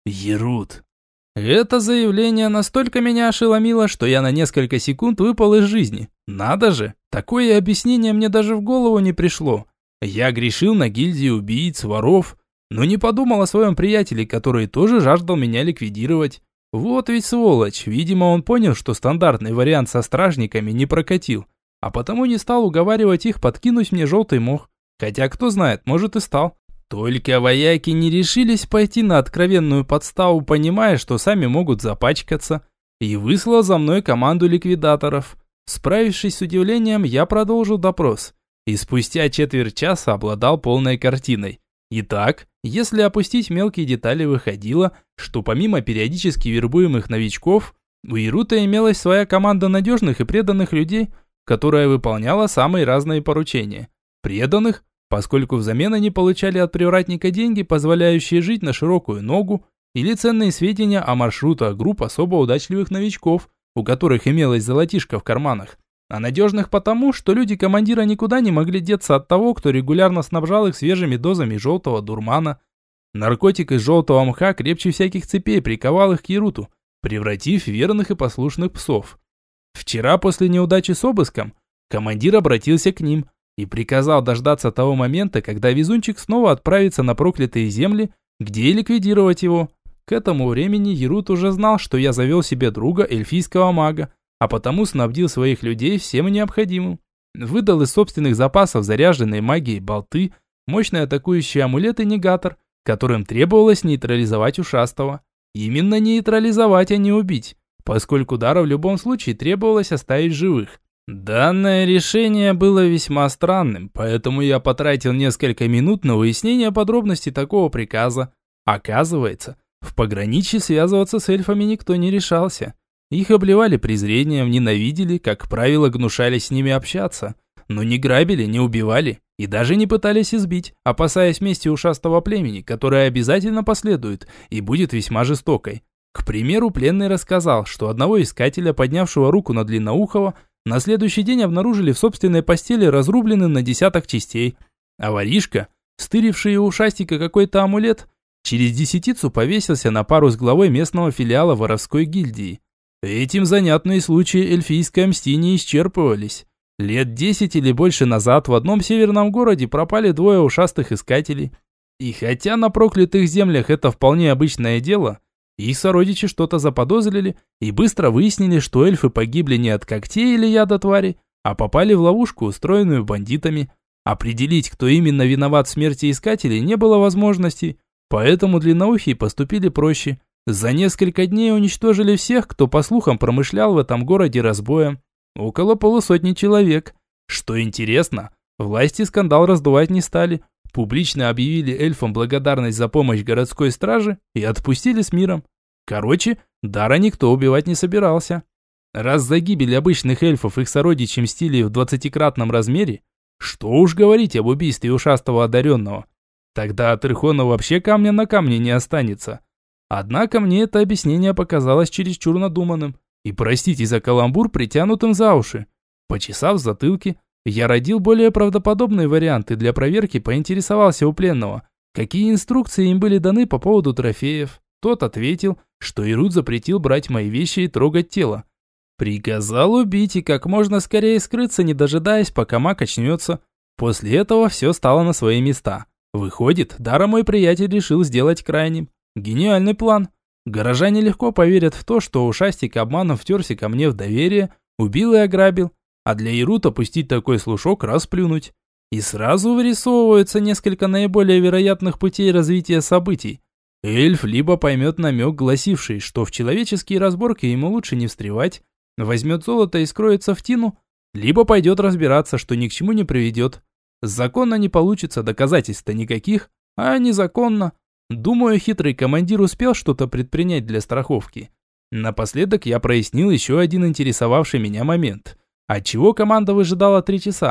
Ерут. Это заявление настолько меня ошеломило, что я на несколько секунд выпал из жизни. Надо же, такое объяснение мне даже в голову не пришло. Я грешил на гильдии убийц, воров, но не подумал о своем приятеле, который тоже жаждал меня ликвидировать. Вот ведь сволочь, видимо, он понял, что стандартный вариант со стражниками не прокатил, а потому не стал уговаривать их подкинуть мне желтый мох. Хотя, кто знает, может и стал. Только вояки не решились пойти на откровенную подставу, понимая, что сами могут запачкаться, и выслал за мной команду ликвидаторов. Справившись с удивлением, я продолжил допрос, и спустя четверть часа обладал полной картиной. Итак, если опустить мелкие детали, выходило, что помимо периодически вербуемых новичков, у Ерута имелась своя команда надежных и преданных людей, которая выполняла самые разные поручения. Преданных, поскольку взамен они получали от привратника деньги, позволяющие жить на широкую ногу, или ценные сведения о маршрутах групп особо удачливых новичков, у которых имелось золотишко в карманах. А надежных потому, что люди командира никуда не могли деться от того, кто регулярно снабжал их свежими дозами желтого дурмана. Наркотик из желтого мха крепче всяких цепей приковал их к Еруту, превратив в верных и послушных псов. Вчера после неудачи с обыском командир обратился к ним и приказал дождаться того момента, когда везунчик снова отправится на проклятые земли, где и ликвидировать его. К этому времени Ерут уже знал, что я завел себе друга эльфийского мага, а потому снабдил своих людей всем необходимым. Выдал из собственных запасов заряженные магией болты, мощный атакующий амулет и негатор, которым требовалось нейтрализовать ушастого. Именно нейтрализовать, а не убить, поскольку дара в любом случае требовалось оставить живых. Данное решение было весьма странным, поэтому я потратил несколько минут на выяснение подробностей такого приказа. Оказывается, в пограничье связываться с эльфами никто не решался. Их обливали презрением, ненавидели, как правило, гнушались с ними общаться. Но не грабили, не убивали и даже не пытались избить, опасаясь мести ушастого племени, которая обязательно последует и будет весьма жестокой. К примеру, пленный рассказал, что одного искателя, поднявшего руку на Длинноухого, на следующий день обнаружили в собственной постели разрубленным на десяток частей, а воришка, стыривший у ушастика какой-то амулет, через десятицу повесился на пару с главой местного филиала воровской гильдии. Этим занятные случаи эльфийской мсти не исчерпывались. Лет десять или больше назад в одном северном городе пропали двое ушастых искателей. И хотя на проклятых землях это вполне обычное дело, их сородичи что-то заподозрили и быстро выяснили, что эльфы погибли не от когтей или яда твари, а попали в ловушку, устроенную бандитами. Определить, кто именно виноват в смерти искателей, не было возможности, поэтому длинноухие поступили проще. За несколько дней уничтожили всех, кто, по слухам, промышлял в этом городе разбоем. Около полусотни человек. Что интересно, власти скандал раздувать не стали. Публично объявили эльфам благодарность за помощь городской страже и отпустили с миром. Короче, дара никто убивать не собирался. Раз за гибель обычных эльфов их сородичи мстили в двадцатикратном размере, что уж говорить об убийстве ушастого одаренного. Тогда от Ирхона вообще камня на камне не останется. Однако мне это объяснение показалось чересчур надуманным и, простите за каламбур, притянутым за уши. Почесав в затылке, я родил более правдоподобные варианты, для проверки поинтересовался у пленного, какие инструкции им были даны по поводу трофеев. Тот ответил, что Ерут запретил брать мои вещи и трогать тело. Приказал убить и как можно скорее скрыться, не дожидаясь, пока маг очнется. После этого все стало на свои места. Выходит, дара мой приятель решил сделать крайним. Гениальный план. Горожане легко поверят в то, что ушастик обманом втерся ко мне в доверие, убил и ограбил, а для Ерута пустить такой слушок, расплюнуть. И сразу вырисовываются несколько наиболее вероятных путей развития событий. Эльф либо поймет намек, гласивший, что в человеческие разборки ему лучше не встревать, возьмет золото и скроется в тину, либо пойдет разбираться, что ни к чему не приведет. Законно не получится, доказательств-то никаких, а незаконно. Думаю, хитрый командир успел что-то предпринять для страховки. Напоследок я прояснил еще один интересовавший меня момент. Отчего команда выжидала три часа?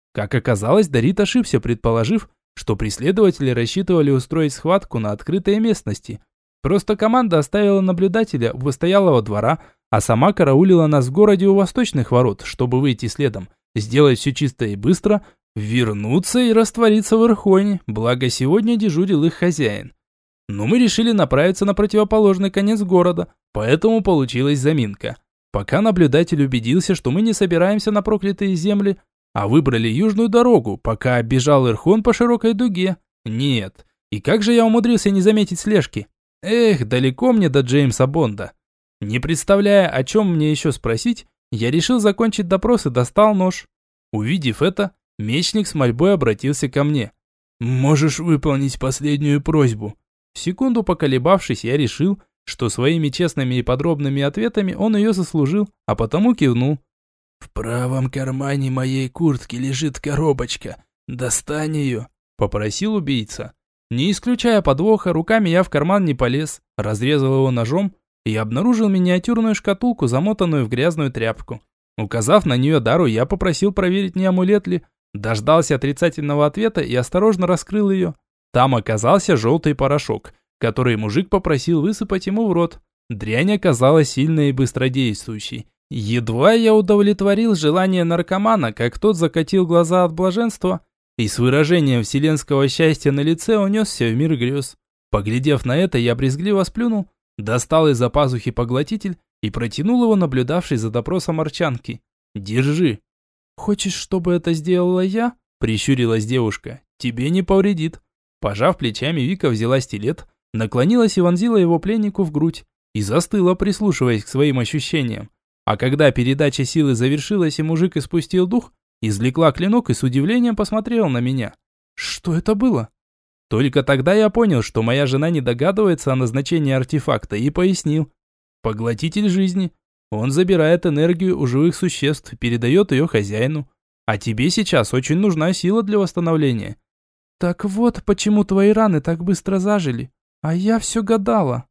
Как оказалось, Дарит ошибся, предположив, что преследователи рассчитывали устроить схватку на открытой местности. Просто команда оставила наблюдателя у постоялого двора, а сама караулила нас в городе у восточных ворот, чтобы выйти следом, сделать все чисто и быстро, вернуться и раствориться в Ирхоне, благо сегодня дежурил их хозяин. Но мы решили направиться на противоположный конец города, поэтому получилась заминка. Пока наблюдатель убедился, что мы не собираемся на проклятые земли, а выбрали южную дорогу, пока оббежал Ирхон по широкой дуге. Нет, и как же я умудрился не заметить слежки? Эх, далеко мне до Джеймса Бонда. Не представляя, о чем мне еще спросить, я решил закончить допрос и достал нож. Увидев это, мечник с мольбой обратился ко мне. «Можешь выполнить последнюю просьбу?» Секунду поколебавшись, я решил, что своими честными и подробными ответами он ее заслужил, а потому кивнул. «В правом кармане моей куртки лежит коробочка. Достань ее», – попросил убийца. Не исключая подвоха, руками я в карман не полез, разрезал его ножом и обнаружил миниатюрную шкатулку, замотанную в грязную тряпку. Указав на нее Дару, я попросил проверить, не амулет ли, дождался отрицательного ответа и осторожно раскрыл ее. Там оказался желтый порошок, который мужик попросил высыпать ему в рот. Дрянь оказалась сильной и быстродействующей. Едва я удовлетворил желание наркомана, как тот закатил глаза от блаженства и с выражением вселенского счастья на лице унесся в мир грез. Поглядев на это, я брезгливо сплюнул, достал из-за пазухи поглотитель и протянул его наблюдавшей за допросом арчанки. «Держи». «Хочешь, чтобы это сделала я?» – прищурилась девушка. «Тебе не повредит». Пожав плечами, Вика взяла стилет, наклонилась и вонзила его пленнику в грудь и застыла, прислушиваясь к своим ощущениям. А когда передача силы завершилась и мужик испустил дух, извлекла клинок и с удивлением посмотрела на меня. Что это было? Только тогда я понял, что моя жена не догадывается о назначении артефакта, и пояснил. Поглотитель жизни. Он забирает энергию у живых существ и передает ее хозяину. А тебе сейчас очень нужна сила для восстановления. Так вот, почему твои раны так быстро зажили. А я все гадала.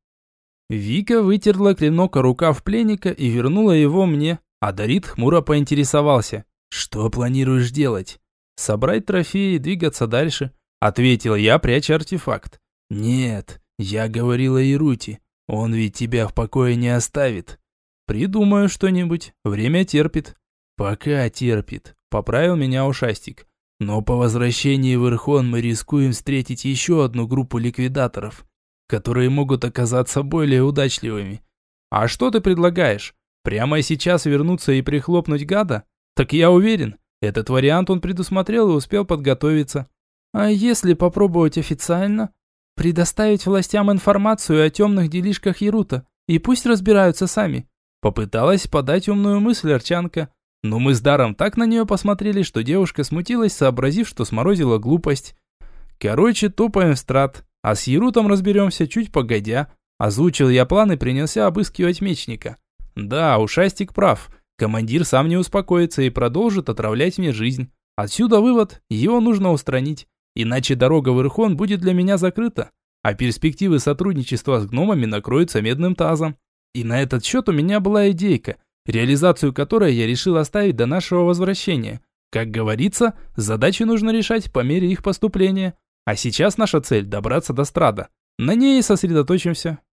Вика вытерла клинок о рукав пленника и вернула его мне, а Дарит хмуро поинтересовался. «Что планируешь делать?» «Собрать трофеи и двигаться дальше», — ответил я, пряча артефакт. «Нет, я говорила Ирути, он ведь тебя в покое не оставит». «Придумаю что-нибудь, время терпит». «Пока терпит», — поправил меня ушастик. «Но по возвращении в Ирхон мы рискуем встретить еще одну группу ликвидаторов, которые могут оказаться более удачливыми». «А что ты предлагаешь? Прямо сейчас вернуться и прихлопнуть гада? Так я уверен, этот вариант он предусмотрел и успел подготовиться». «А если попробовать официально? Предоставить властям информацию о темных делишках Ярута, и пусть разбираются сами?» Попыталась подать умную мысль арчанка. Но мы с Даром так на нее посмотрели, что девушка смутилась, сообразив, что сморозила глупость. «Короче, топаем в страт, а с Ярутом разберемся чуть погодя». Озвучил я план и принялся обыскивать мечника. Да, ушастик прав. Командир сам не успокоится и продолжит отравлять мне жизнь. Отсюда вывод, его нужно устранить. Иначе дорога в Ирхон будет для меня закрыта, а перспективы сотрудничества с гномами накроются медным тазом. И на этот счет у меня была идейка, реализацию которой я решил оставить до нашего возвращения. Как говорится, задачи нужно решать по мере их поступления. А сейчас наша цель – добраться до Страда. На ней и сосредоточимся.